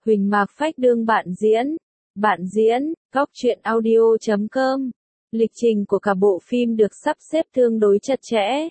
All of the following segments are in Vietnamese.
Huỳnh Mạc Phách đương bạn diễn, Góc truyện audio.com. Lịch trình của cả bộ phim được sắp xếp tương đối chặt chẽ.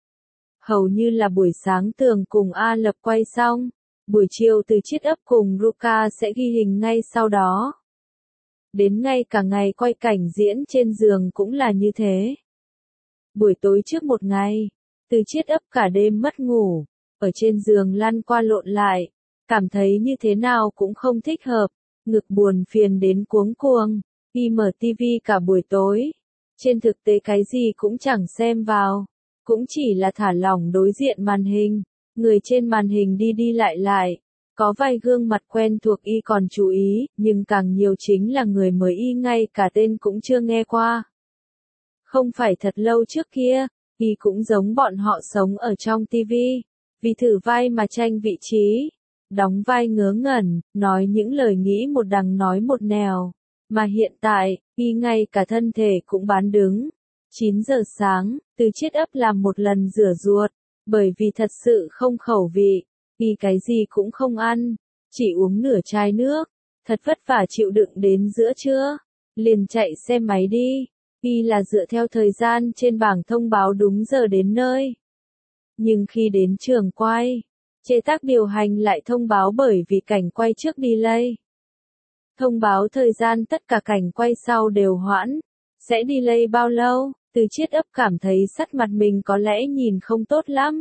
Hầu như là buổi sáng Tường cùng A Lập quay xong, buổi chiều Từ Chiết Ấp cùng Ruka sẽ ghi hình ngay sau đó. Đến ngay cả ngày quay cảnh diễn trên giường cũng là như thế. Buổi tối trước một ngày, Từ Chiết Ấp cả đêm mất ngủ, ở trên giường lăn qua lộn lại, cảm thấy như thế nào cũng không thích hợp, ngực buồn phiền đến cuống cuồng, đi mở tivi cả buổi tối. Trên thực tế cái gì cũng chẳng xem vào, cũng chỉ là thả lỏng đối diện màn hình, người trên màn hình đi đi lại, có vài gương mặt quen thuộc y còn chú ý, nhưng càng nhiều chính là người mới y ngay cả tên cũng chưa nghe qua. Không phải thật lâu trước kia, y cũng giống bọn họ sống ở trong tivi, vì thử vai mà tranh vị trí, đóng vai ngớ ngẩn, nói những lời nghĩ một đằng nói một nẻo, mà hiện tại, y ngay cả thân thể cũng bán đứng. 9 giờ sáng, Từ Chiết Ấp làm một lần rửa ruột, bởi vì thật sự không khẩu vị, y cái gì cũng không ăn, chỉ uống nửa chai nước, thật vất vả chịu đựng đến giữa trưa, liền chạy xe máy đi, y là dựa theo thời gian trên bảng thông báo đúng giờ đến nơi. Nhưng khi đến trường quay, chế tác điều hành lại thông báo bởi vì cảnh quay trước delay. Thông báo thời gian tất cả cảnh quay sau đều hoãn, sẽ delay bao lâu, Từ Chiết Ấp cảm thấy sắt mặt mình có lẽ nhìn không tốt lắm.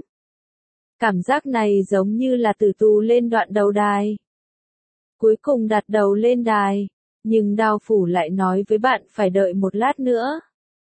Cảm giác này giống như là từ tù lên đoạn đầu đài. Cuối cùng đặt đầu lên đài, nhưng đao phủ lại nói với bạn phải đợi một lát nữa.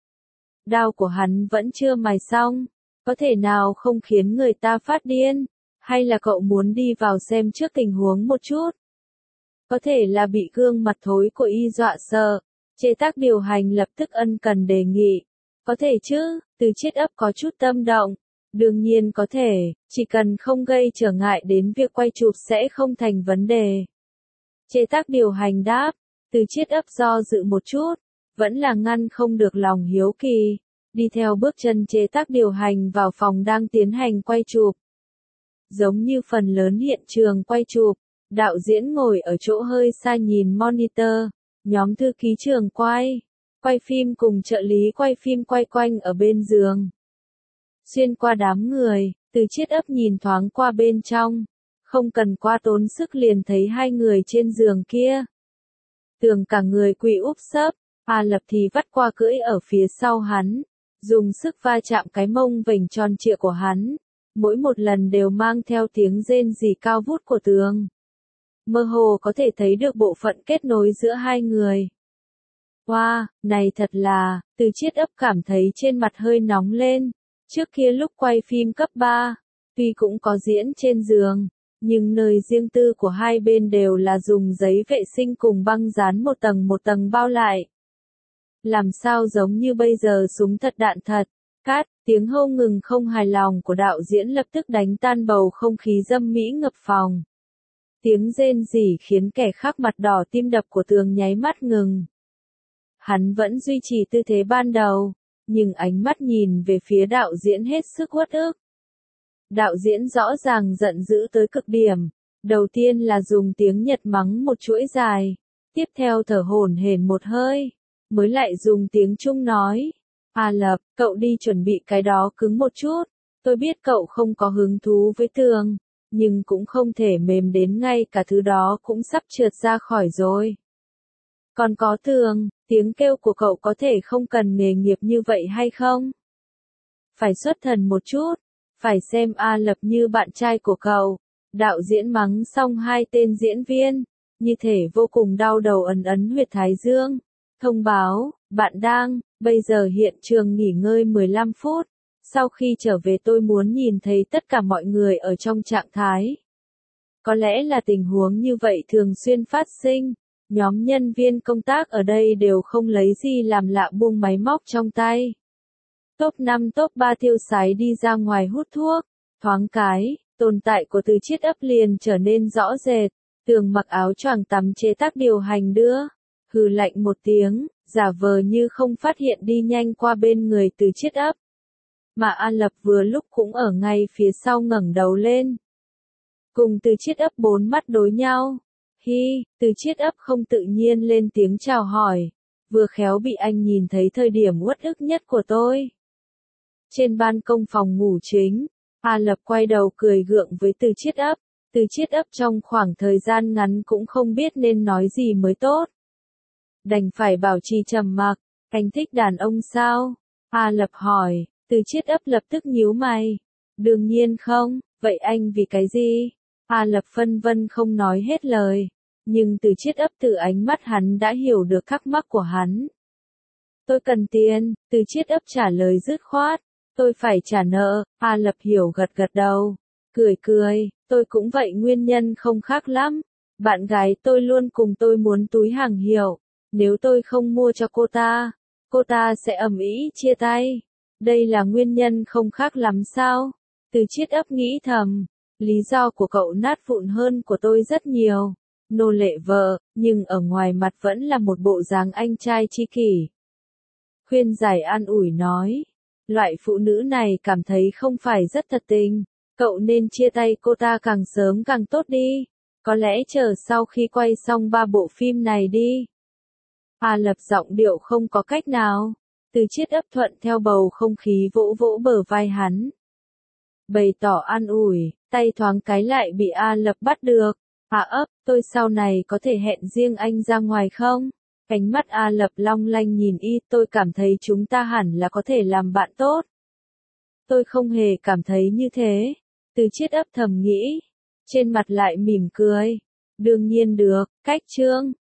Đao của hắn vẫn chưa mài xong, có thể nào không khiến người ta phát điên, hay là cậu muốn đi vào xem trước tình huống một chút? Có thể là bị gương mặt thối của y dọa sợ, chế tác điều hành lập tức ân cần đề nghị. Có thể chứ, Từ Chiết Ấp có chút tâm động. Đương nhiên có thể, chỉ cần không gây trở ngại đến việc quay chụp sẽ không thành vấn đề. Chế tác điều hành đáp, Từ Chiết Ấp do dự một chút, vẫn là ngăn không được lòng hiếu kỳ, đi theo bước chân chế tác điều hành vào phòng đang tiến hành quay chụp. Giống như phần lớn hiện trường quay chụp, đạo diễn ngồi ở chỗ hơi xa nhìn monitor, nhóm thư ký trường quay phim cùng trợ lý quay phim quay quanh ở bên giường. Xuyên qua đám người, Từ Chiết Ấp nhìn thoáng qua bên trong, không cần qua tốn sức liền thấy hai người trên giường kia. Tường cả người quỳ úp sấp, A Lập thì vắt qua cưỡi ở phía sau hắn, dùng sức va chạm cái mông vành tròn trịa của hắn, mỗi một lần đều mang theo tiếng rên rỉ cao vút của Tường. Mơ hồ có thể thấy được bộ phận kết nối giữa hai người. Wow, này thật là, Từ Chiết Ấp cảm thấy trên mặt hơi nóng lên. Trước kia lúc quay phim cấp 3, tuy cũng có diễn trên giường, nhưng nơi riêng tư của hai bên đều là dùng giấy vệ sinh cùng băng dán một tầng bao lại. Làm sao giống như bây giờ súng thật đạn thật. Cát, tiếng hô ngừng không hài lòng của đạo diễn lập tức đánh tan bầu không khí dâm mỹ ngập phòng. Tiếng rên rỉ khiến kẻ khác mặt đỏ tim đập của Tường nháy mắt ngừng. Hắn vẫn duy trì tư thế ban đầu, nhưng ánh mắt nhìn về phía đạo diễn hết sức uất ức. Đạo diễn rõ ràng giận dữ tới cực điểm, đầu tiên là dùng tiếng Nhật mắng một chuỗi dài, tiếp theo thở hổn hển một hơi, mới lại dùng tiếng Trung nói, A Lập, cậu đi chuẩn bị cái đó cứng một chút, tôi biết cậu không có hứng thú với Tường, nhưng cũng không thể mềm đến ngay cả thứ đó cũng sắp trượt ra khỏi rồi. Còn có Tường, tiếng kêu của cậu có thể không cần nghề nghiệp như vậy hay không? Phải xuất thần một chút, phải xem A Lập như bạn trai của cậu. Đạo diễn mắng xong hai tên diễn viên, như thể vô cùng đau đầu ấn huyệt thái dương. Thông báo, bạn đang, bây giờ hiện trường nghỉ ngơi 15 phút. Sau khi trở về tôi muốn nhìn thấy tất cả mọi người ở trong trạng thái. Có lẽ là tình huống như vậy thường xuyên phát sinh. Nhóm nhân viên công tác ở đây đều không lấy gì làm lạ buông máy móc trong tay. Top 5 top 3 tiêu sái đi ra ngoài hút thuốc. Thoáng cái, tồn tại của Từ Chiết Ấp liền trở nên rõ rệt. Tường mặc áo choàng tắm chế tác điều hành đưa. Hừ lạnh một tiếng, giả vờ như không phát hiện đi nhanh qua bên người Từ Chiết Ấp. Mà A Lập vừa lúc cũng ở ngay phía sau ngẩng đầu lên. Cùng Từ Chiết Ấp bốn mắt đối nhau. Hi, Từ Chiết ấp không tự nhiên lên tiếng chào hỏi. Vừa khéo bị anh nhìn thấy thời điểm uất ức nhất của tôi. Trên ban công phòng ngủ chính, A Lập quay đầu cười gượng với Từ Chiết ấp. Từ Chiết ấp trong khoảng thời gian ngắn cũng không biết nên nói gì mới tốt. Đành phải bảo trì trầm mặc. Anh thích đàn ông sao? A Lập hỏi. Từ Chiết ấp lập tức nhíu mày. Đương nhiên không, vậy anh vì cái gì? A Lập phân vân không nói hết lời. Nhưng Từ Chiết ấp từ ánh mắt hắn đã hiểu được thắc mắc của hắn. Tôi cần tiền, Từ Chiết ấp trả lời dứt khoát. Tôi phải trả nợ, A Lập hiểu gật gật đầu. Cười cười, tôi cũng vậy, nguyên nhân không khác lắm. Bạn gái tôi luôn cùng tôi muốn túi hàng hiệu. Nếu tôi không mua cho cô ta sẽ ầm ĩ chia tay. Đây là nguyên nhân không khác lắm sao? Từ Chiết ấp nghĩ thầm. Lý do của cậu nát vụn hơn của tôi rất nhiều. Nô lệ vợ, nhưng ở ngoài mặt vẫn là một bộ dáng anh trai tri kỷ. Khuyên giải an ủi nói. Loại phụ nữ này cảm thấy không phải rất thật tình. Cậu nên chia tay cô ta càng sớm càng tốt đi. Có lẽ chờ sau khi quay xong 3 bộ phim này đi. A Lập giọng điệu không có cách nào. Từ Chiết ấp thuận theo bầu không khí vỗ vỗ bờ vai hắn. Bày tỏ an ủi, tay thoáng cái lại bị A Lập bắt được. A ấp, tôi sau này có thể hẹn riêng anh ra ngoài không? Ánh mắt A Lập long lanh nhìn y, tôi cảm thấy chúng ta hẳn là có thể làm bạn tốt. Tôi không hề cảm thấy như thế. Từ Chiết ấp thầm nghĩ. Trên mặt lại mỉm cười. Đương nhiên được, cách chương.